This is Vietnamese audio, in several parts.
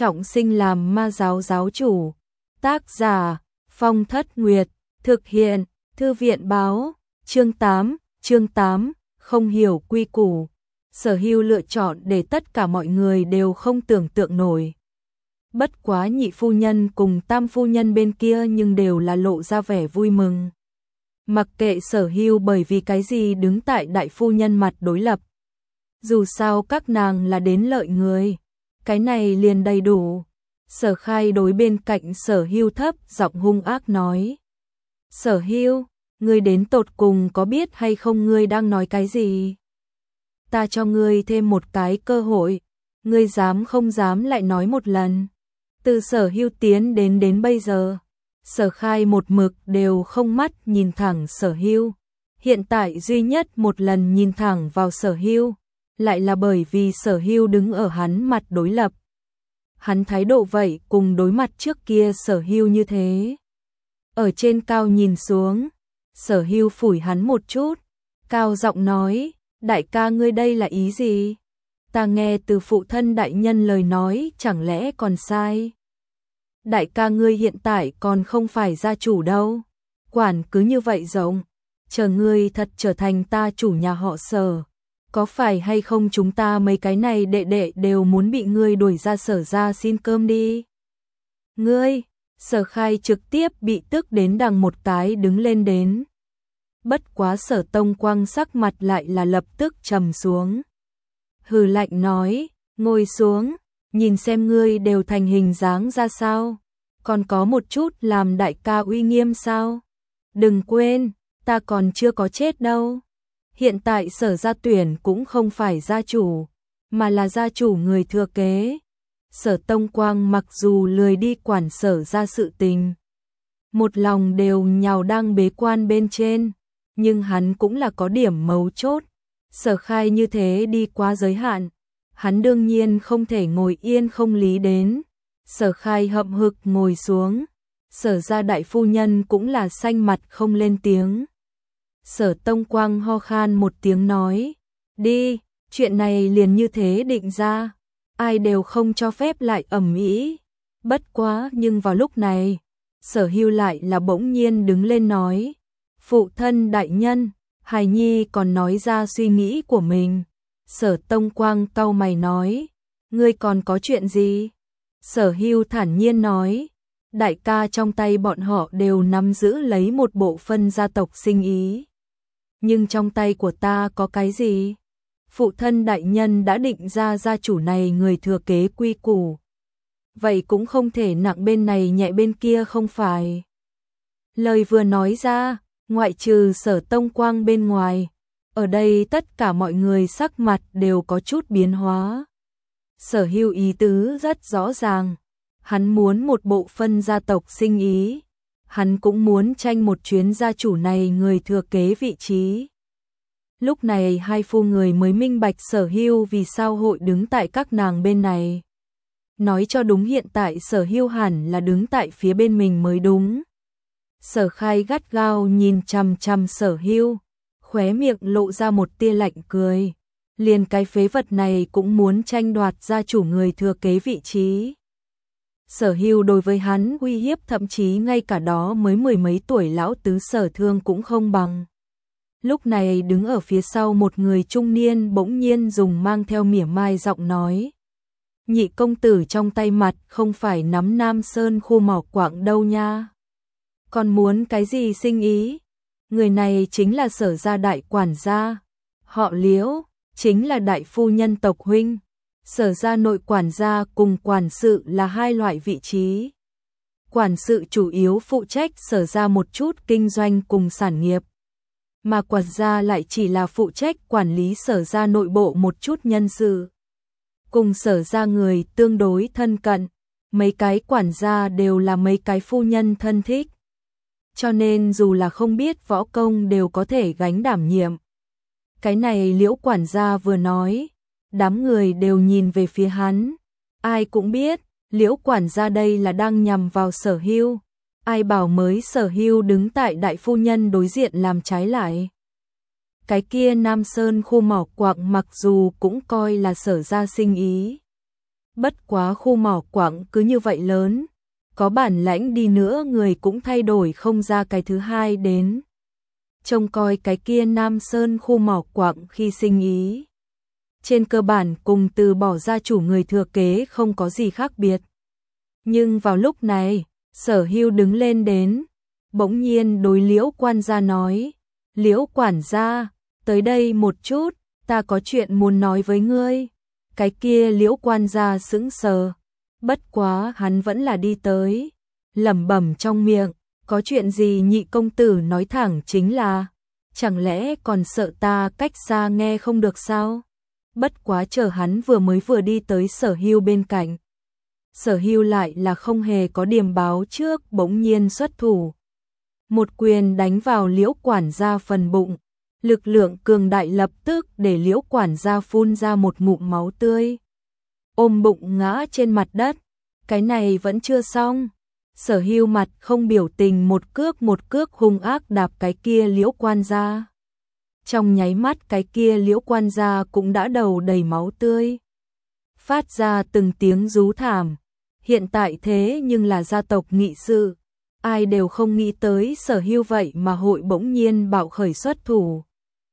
trọng sinh làm ma giáo giáo chủ. Tác giả Phong Thất Nguyệt, thực hiện Thư viện báo. Chương 8, không hiểu quy củ. Sở Hưu lựa chọn để tất cả mọi người đều không tưởng tượng nổi. Bất quá nhị phu nhân cùng tam phu nhân bên kia nhưng đều là lộ ra vẻ vui mừng. Mặc kệ Sở Hưu bởi vì cái gì đứng tại đại phu nhân mặt đối lập. Dù sao các nàng là đến lợi người, cái này liền đầy đủ. Sở Khai đối bên cạnh Sở Hưu thấp giọng hung ác nói. Sở Hưu, ngươi đến tột cùng có biết hay không ngươi đang nói cái gì? Ta cho ngươi thêm một cái cơ hội, ngươi dám không dám lại nói một lần. Từ Sở Hưu tiến đến bây giờ, Sở Khai một mực đều không mắt nhìn thẳng Sở Hưu. Hiện tại duy nhất một lần nhìn thẳng vào Sở Hưu, lại là bởi vì Sở Hưu đứng ở hắn mặt đối lập. Hắn thái độ vậy cùng đối mặt trước kia Sở Hưu như thế. Ở trên cao nhìn xuống, Sở Hưu phủi hắn một chút, cao giọng nói, đại ca ngươi đây là ý gì? Ta nghe từ phụ thân đại nhân lời nói chẳng lẽ còn sai? Đại ca ngươi hiện tại còn không phải gia chủ đâu, quản cứ như vậy rộng, chờ ngươi thật trở thành ta chủ nhà họ Sở. Có phải hay không chúng ta mấy cái này đệ đệ đều muốn bị ngươi đuổi ra Sở ra xin cơm đi? Ngươi, Sở Khai trực tiếp bị tức đến đằng một cái đứng lên đến. Bất quá Sở Tông Quang sắc mặt lại là lập tức trầm xuống. Hừ lạnh nói, ngồi xuống, nhìn xem ngươi đều thành hình dáng ra sao, còn có một chút làm đại ca uy nghiêm sao? Đừng quên, ta còn chưa có chết đâu. Hiện tại Sở gia tuyển cũng không phải gia chủ, mà là gia chủ người thừa kế. Sở Tông Quang mặc dù lười đi quản Sở gia sự tình, một lòng đều nhào đang bế quan bên trên, nhưng hắn cũng là có điểm mấu chốt. Sở Khai như thế đi quá giới hạn, hắn đương nhiên không thể ngồi yên không lý đến. Sở Khai hậm hực ngồi xuống, Sở gia đại phu nhân cũng là xanh mặt không lên tiếng. Sở Tông Quang ho khan một tiếng nói, đi, chuyện này liền như thế định ra, ai đều không cho phép lại ầm ĩ. Bất quá nhưng vào lúc này, Sở Hưu lại là bỗng nhiên đứng lên nói, phụ thân đại nhân, hài nhi còn nói ra suy nghĩ của mình. Sở Tông Quang cau mày nói, ngươi còn có chuyện gì? Sở Hưu thản nhiên nói, đại ca trong tay bọn họ đều nắm giữ lấy một bộ phân gia tộc sinh ý. Nhưng trong tay của ta có cái gì? Phụ thân đại nhân đã định ra gia chủ này người thừa kế quy củ. Vậy cũng không thể nặng bên này nhẹ bên kia không phải? Lời vừa nói ra, ngoại trừ Sở Tông Quang bên ngoài, ở đây tất cả mọi người sắc mặt đều có chút biến hóa. Sở Hưu ý tứ rất rõ ràng, hắn muốn một bộ phân gia tộc sinh ý. Hắn cũng muốn tranh một chuyến gia chủ này người thừa kế vị trí. Lúc này hai phu người mới minh bạch Sở Hưu vì sao hội đứng tại các nàng bên này. Nói cho đúng hiện tại Sở Hưu hẳn là đứng tại phía bên mình mới đúng. Sở Khai gắt gao nhìn chằm chằm Sở Hưu, khóe miệng lộ ra một tia lạnh cười. Liền cái phế vật này cũng muốn tranh đoạt gia chủ người thừa kế vị trí. Sở Hưu đối với hắn uy hiếp thậm chí ngay cả đó mới mười mấy tuổi lão tứ Sở Thương cũng không bằng. Lúc này đứng ở phía sau một người trung niên bỗng nhiên dùng mang theo mỉa mai giọng nói. Nhị công tử trong tay mặt không phải nắm Nam Sơn khu mỏ quặng đâu nha. Còn muốn cái gì sinh ý? Người này chính là Sở gia đại quản gia. Họ Liễu, chính là đại phu nhân tộc huynh. Sở gia nội quản gia cùng quản sự là hai loại vị trí. Quản sự chủ yếu phụ trách Sở gia một chút kinh doanh cùng sản nghiệp, mà quản gia lại chỉ là phụ trách quản lý Sở gia nội bộ một chút nhân sự. Cùng Sở gia người tương đối thân cận, mấy cái quản gia đều là mấy cái phu nhân thân thích. Cho nên dù là không biết võ công đều có thể gánh đảm nhiệm. Cái này Liễu quản gia vừa nói, đám người đều nhìn về phía hắn. Ai cũng biết, Liễu quản gia đây là đang nhằm vào Sở Hưu. Ai bảo mới Sở Hưu đứng tại đại phu nhân đối diện làm trái lại. Cái kia Nam Sơn khu mỏ quặng mặc dù cũng coi là Sở gia sinh ý. Bất quá khu mỏ quặng cứ như vậy lớn, có bản lãnh đi nữa người cũng thay đổi không ra cái thứ hai đến. Trông coi cái kia Nam Sơn khu mỏ quặng khi sinh ý. Trên cơ bản cùng từ bỏ gia chủ người thừa kế không có gì khác biệt. Nhưng vào lúc này, Sở Hưu đứng lên đến, bỗng nhiên đối Liễu Quan gia nói, Liễu quản gia, tới đây một chút, ta có chuyện muốn nói với ngươi. Cái kia Liễu Quan gia sững sờ, bất quá hắn vẫn là đi tới, lẩm bẩm trong miệng, có chuyện gì nhị công tử nói thẳng chính là, chẳng lẽ còn sợ ta cách xa nghe không được sao? Bất quá chờ hắn vừa đi tới Sở Hưu bên cạnh. Sở Hưu lại là không hề có điềm báo trước, bỗng nhiên xuất thủ. Một quyền đánh vào Liễu quản gia phần bụng, lực lượng cường đại lập tức để Liễu quản gia phun ra một ngụm máu tươi. Ôm bụng ngã trên mặt đất, cái này vẫn chưa xong. Sở Hưu mặt không biểu tình một cước hung ác đạp cái kia Liễu quan gia. Trong nháy mắt cái kia Liễu quan gia cũng đã đầu đầy máu tươi. Phát ra từng tiếng rú thảm. Hiện tại thế nhưng là gia tộc nghị sự. Ai đều không nghĩ tới Sở Hưu vậy mà hội bỗng nhiên bạo khởi xuất thủ.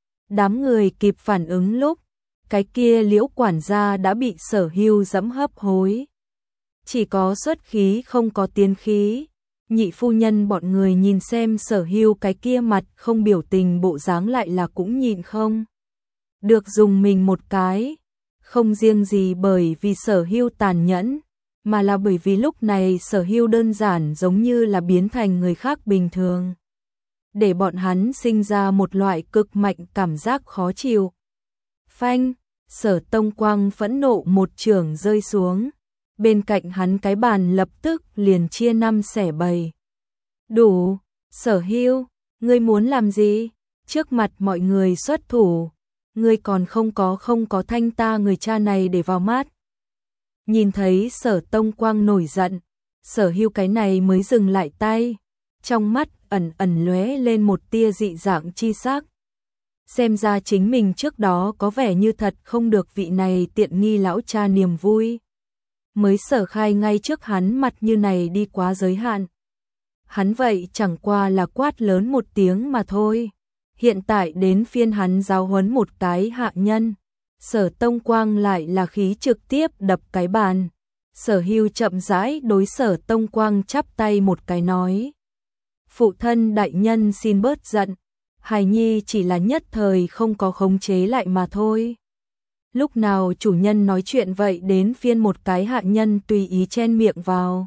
Đám người kịp phản ứng lúc, cái kia Liễu quản gia đã bị Sở Hưu giẫm hấp hối. Chỉ có xuất khí không có tiến khí. Nhị phu nhân bọn người nhìn xem Sở Hưu cái kia mặt không biểu tình bộ dáng lại là cũng nhịn không được dùng mình một cái. Không riêng gì bởi vì Sở Hưu tàn nhẫn, mà là bởi vì lúc này Sở Hưu đơn giản giống như là biến thành người khác bình thường. Để bọn hắn sinh ra một loại cực mạnh cảm giác khó chịu. Phanh, Sở Tông Quang phẫn nộ một chưởng rơi xuống. Bên cạnh hắn cái bàn lập tức liền chia 5 xẻ 7. Đủ, Sở Hưu, ngươi muốn làm gì? Trước mặt mọi người xuất thủ, ngươi còn không có thanh ta người cha này để vào mắt. Nhìn thấy Sở Tông Quang nổi giận, Sở Hưu cái này mới dừng lại tay, trong mắt ẩn lóe lên một tia dị dạng chi sắc. Xem ra chính mình trước đó có vẻ như thật không được vị này tiện nghi lão cha niềm vui. Mới Sở khai ngay trước hắn mặt như này đi quá giới hạn. Hắn vậy chẳng qua là quát lớn một tiếng mà thôi. Hiện tại đến phiên hắn giáo huấn một cái hạ nhân. Sở Tông Quang lại là khí trực tiếp đập cái bàn. Sở Hưu chậm rãi đối Sở Tông Quang chắp tay một cái nói. Phụ thân đại nhân xin bớt giận. Hài nhi chỉ là nhất thời không có khống chế lại mà thôi. Lúc nào chủ nhân nói chuyện vậy đến phiên một cái hạ nhân tùy ý chen miệng vào.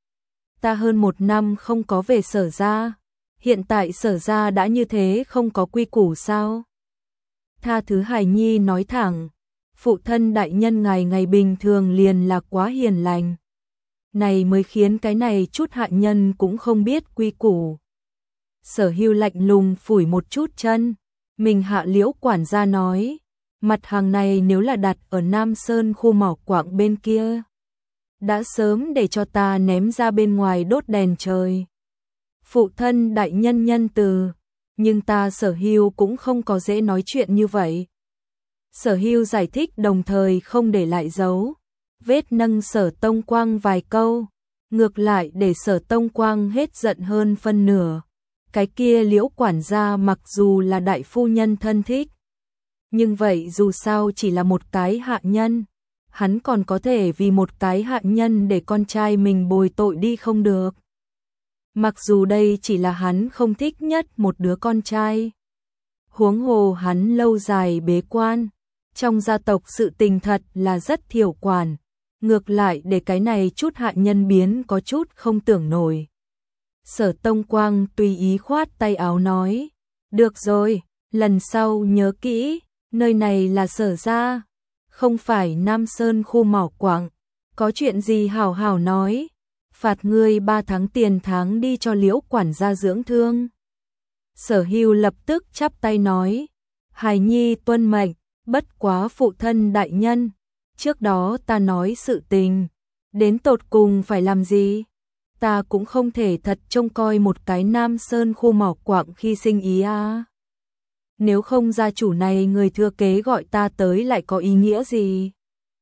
Ta hơn 1 năm không có về Sở gia. Hiện tại Sở gia đã như thế không có quy củ sao? Tha thứ hài nhi nói thẳng. Phụ thân đại nhân ngày bình thường liền là quá hiền lành. Này mới khiến cái này chút hạ nhân cũng không biết quy củ. Sở Hưu lạnh lùng phủi một chút chân. Mình hạ Liễu quản gia nói. Mặt hàng này nếu là đặt ở Nam Sơn khu mỏ quặng bên kia, đã sớm để cho ta ném ra bên ngoài đốt đèn trời. Phụ thân đại nhân nhân từ, nhưng ta Sở Hưu cũng không có dễ nói chuyện như vậy. Sở Hưu giải thích đồng thời không để lại dấu vết nâng Sở Tông Quang vài câu, ngược lại để Sở Tông Quang hết giận hơn phân nửa. Cái kia Liễu quản gia mặc dù là đại phu nhân thân thích, nhưng vậy dù sao chỉ là một cái hạ nhân, hắn còn có thể vì một cái hạ nhân để con trai mình bồi tội đi không được. Mặc dù đây chỉ là hắn không thích nhất một đứa con trai. Huống hồ hắn lâu dài bế quan, trong gia tộc sự tình thật là rất thiểu quản, ngược lại để cái này chút hạ nhân biến có chút không tưởng nổi. Sở Tông Quang tùy ý khoát tay áo nói, được rồi, lần sau nhớ kỹ, nơi này là Sở gia, không phải Nam Sơn khu mỏ quặng, có chuyện gì hảo hảo nói, phạt ngươi 3 tháng tiền tháng đi cho Liễu quản gia dưỡng thương. Sở Hưu lập tức chắp tay nói, hài nhi tuân mệnh, bất quá phụ thân đại nhân, trước đó ta nói sự tình, đến tột cùng phải làm gì? Ta cũng không thể thật trông coi một cái Nam Sơn khu mỏ quặng khi sinh ý à. Nếu không gia chủ này người thừa kế gọi ta tới lại có ý nghĩa gì?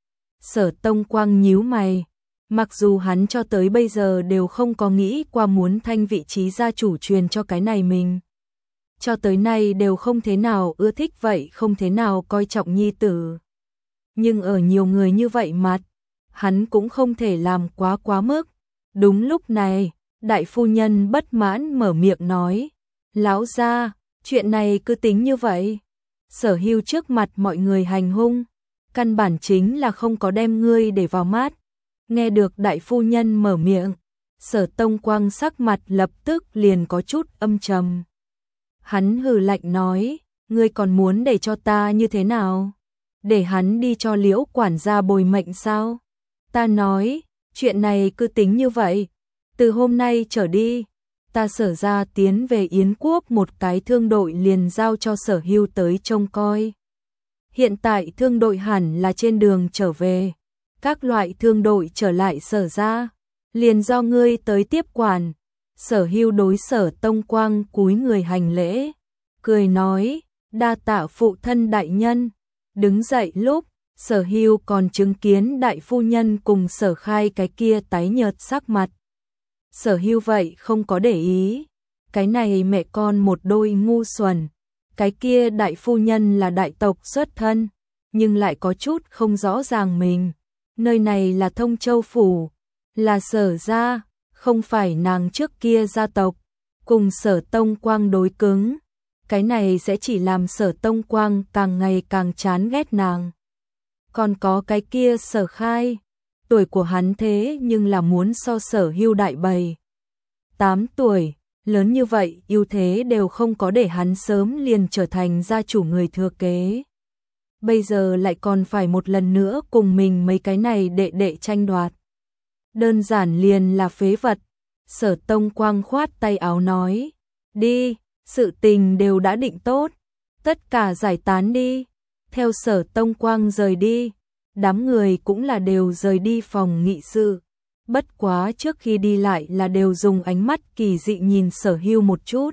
Sở Tông Quang nhíu mày, mặc dù hắn cho tới bây giờ đều không có nghĩ qua muốn thanh vị trí gia chủ truyền cho cái này mình. Cho tới nay đều không thế nào ưa thích vậy, không thế nào coi trọng nhi tử. Nhưng ở nhiều người như vậy mặt, hắn cũng không thể làm quá mức. Đúng lúc này, đại phu nhân bất mãn mở miệng nói, lão gia, chuyện này cứ tính như vậy. Sở Hưu trước mặt mọi người hành hung, căn bản chính là không có đem ngươi để vào mắt. Nghe được đại phu nhân mở miệng, Sở Tông Quang sắc mặt lập tức liền có chút âm trầm. Hắn hừ lạnh nói, ngươi còn muốn để cho ta như thế nào? Để hắn đi cho Liễu quản gia bồi mệnh sao? Ta nói, chuyện này cứ tính như vậy. Từ hôm nay trở đi, ta Sở gia tiến về Yến Quốc, một cái thương đội liền giao cho Sở Hưu tới trông coi. Hiện tại thương đội hẳn là trên đường trở về. Các loại thương đội trở lại Sở gia, liền do ngươi tới tiếp quản. Sở Hưu đối Sở Tông Quang cúi người hành lễ, cười nói, đa tạ phụ thân đại nhân. Đứng dậy lúc, Sở Hưu còn chứng kiến đại phu nhân cùng Sở Khai cái kia tái nhợt sắc mặt. Sở Hưu vậy không có để ý, cái này mẹ con một đôi ngu xuẩn. Cái kia đại phu nhân là đại tộc xuất thân, nhưng lại có chút không rõ ràng mình. Nơi này là Thông Châu Phủ, là Sở gia, không phải nàng trước kia gia tộc, cùng Sở Tông Quang đối cứng. Cái này sẽ chỉ làm Sở Tông Quang càng ngày càng chán ghét nàng. Còn có cái kia Sở Khai, tuổi của hắn thế nhưng là muốn so Sở Hưu đại 7-8 tuổi, lớn như vậy ưu thế đều không có để hắn sớm liền trở thành gia chủ người thừa kế. Bây giờ lại còn phải một lần nữa cùng mình mấy cái này đệ đệ tranh đoạt. Đơn giản liền là phế vật. Sở Tông Quang khoát tay áo nói, đi, sự tình đều đã định tốt, tất cả giải tán đi. Theo Sở Tông Quang rời đi, đám người cũng là đều rời đi phòng nghị sự. Bất quá trước khi đi lại là đều dùng ánh mắt kỳ dị nhìn Sở Hưu một chút.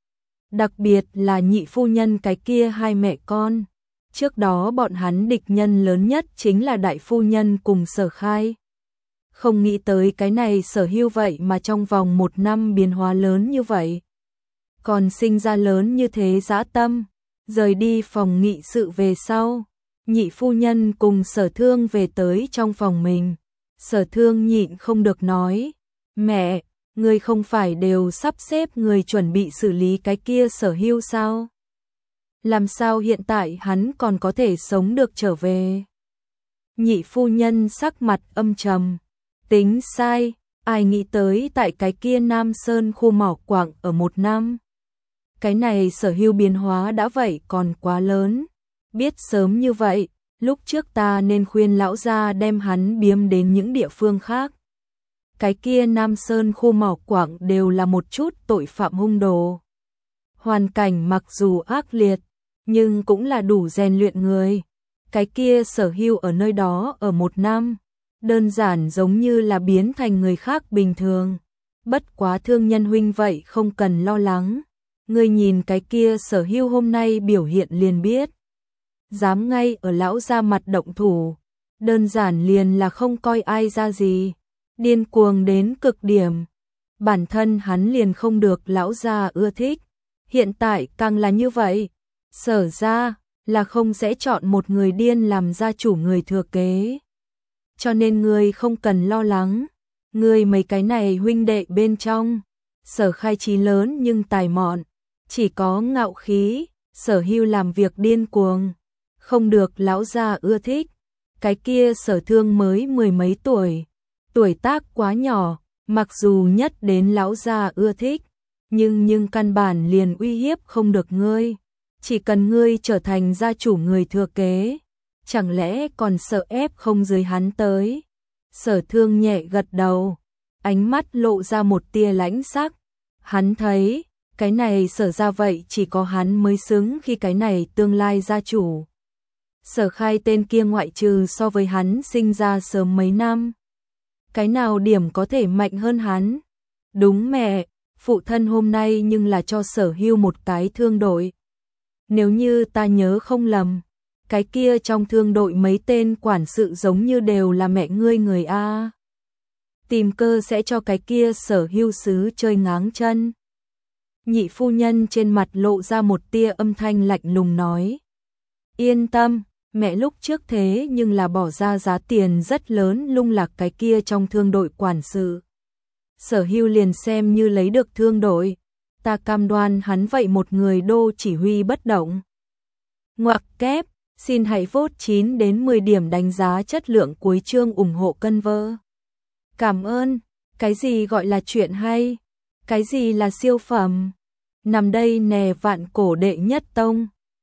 Đặc biệt là nhị phu nhân cái kia hai mẹ con. Trước đó bọn hắn địch nhân lớn nhất chính là đại phu nhân cùng Sở Khai. Không nghĩ tới cái này Sở Hưu vậy mà trong vòng 1 năm biến hóa lớn như vậy. Còn sinh ra lớn như thế dã tâm. Rời đi phòng nghị sự về sau, nhị phu nhân cùng Sở Thương về tới trong phòng mình. Sở Thương nhịn không được nói, mẹ, ngươi không phải đều sắp xếp người chuẩn bị xử lý cái kia Sở Hưu sao? Làm sao hiện tại hắn còn có thể sống được trở về? Nhị phu nhân sắc mặt âm trầm, tính sai, ai nghĩ tới tại cái kia Nam Sơn khu mỏ quặng ở 1 năm. Cái này Sở Hưu biến hóa đã vậy còn quá lớn, biết sớm như vậy, lúc trước ta nên khuyên lão gia đem hắn biếm đến những địa phương khác. Cái kia Nam Sơn khu mỏ quặng đều là một chút tội phạm hung đồ. Hoàn cảnh mặc dù ác liệt, nhưng cũng là đủ rèn luyện người. Cái kia Sở Hưu ở nơi đó ở 1 năm, đơn giản giống như là biến thành người khác bình thường. Bất quá Thương nhân huynh vậy không cần lo lắng. Ngươi nhìn cái kia Sở Hưu hôm nay biểu hiện liền biết. Dám ngay ở lão gia mặt động thủ, đơn giản liền là không coi ai ra gì, điên cuồng đến cực điểm. Bản thân hắn liền không được lão gia ưa thích, hiện tại càng là như vậy. Sở gia là không sẽ chọn một người điên làm gia chủ người thừa kế. Cho nên ngươi không cần lo lắng, ngươi mấy cái này huynh đệ bên trong, Sở Khai trí lớn nhưng tài mọn, chỉ có ngạo khí. Sở Hưu làm việc điên cuồng, không được lão gia ưa thích. Cái kia Sở Thương mới 10 mấy tuổi, tuổi tác quá nhỏ, mặc dù nhất đến lão gia ưa thích, nhưng căn bản liền uy hiếp không được ngươi. Chỉ cần ngươi trở thành gia chủ người thừa kế, chẳng lẽ còn sợ ép không dưới hắn tới? Sở Thương nhẹ gật đầu, ánh mắt lộ ra một tia lãnh sắc. Hắn thấy, cái này Sở ra vậy chỉ có hắn mới xứng khi cái này tương lai gia chủ. Sở Khai tên kia ngoại trừ so với hắn sinh ra sớm mấy năm, cái nào điểm có thể mạnh hơn hắn? Đúng mẹ, phụ thân hôm nay nhưng là cho Sở Hưu một cái thương đội. Nếu như ta nhớ không lầm, cái kia trong thương đội mấy tên quản sự giống như đều là mẹ ngươi người a. Tìm cơ sẽ cho cái kia Sở Hưu sứ chơi ngáng chân. Nhị phu nhân trên mặt lộ ra một tia âm thanh lạnh lùng nói. Yên tâm, mẹ lúc trước thế nhưng là bỏ ra giá tiền rất lớn lung lạc cái kia trong thương đội quản sự. Sở Hưu liền xem như lấy được thương đội, ta cam đoan hắn vậy một người đô chỉ huy bất động. Ngoặc kép, xin hãy vote 9 đến 10 điểm đánh giá chất lượng cuối chương ủng hộ cân vơ. Cảm ơn, cái gì gọi là chuyện hay, cái gì là siêu phẩm, nằm đây nè vạn cổ đệ nhất tông.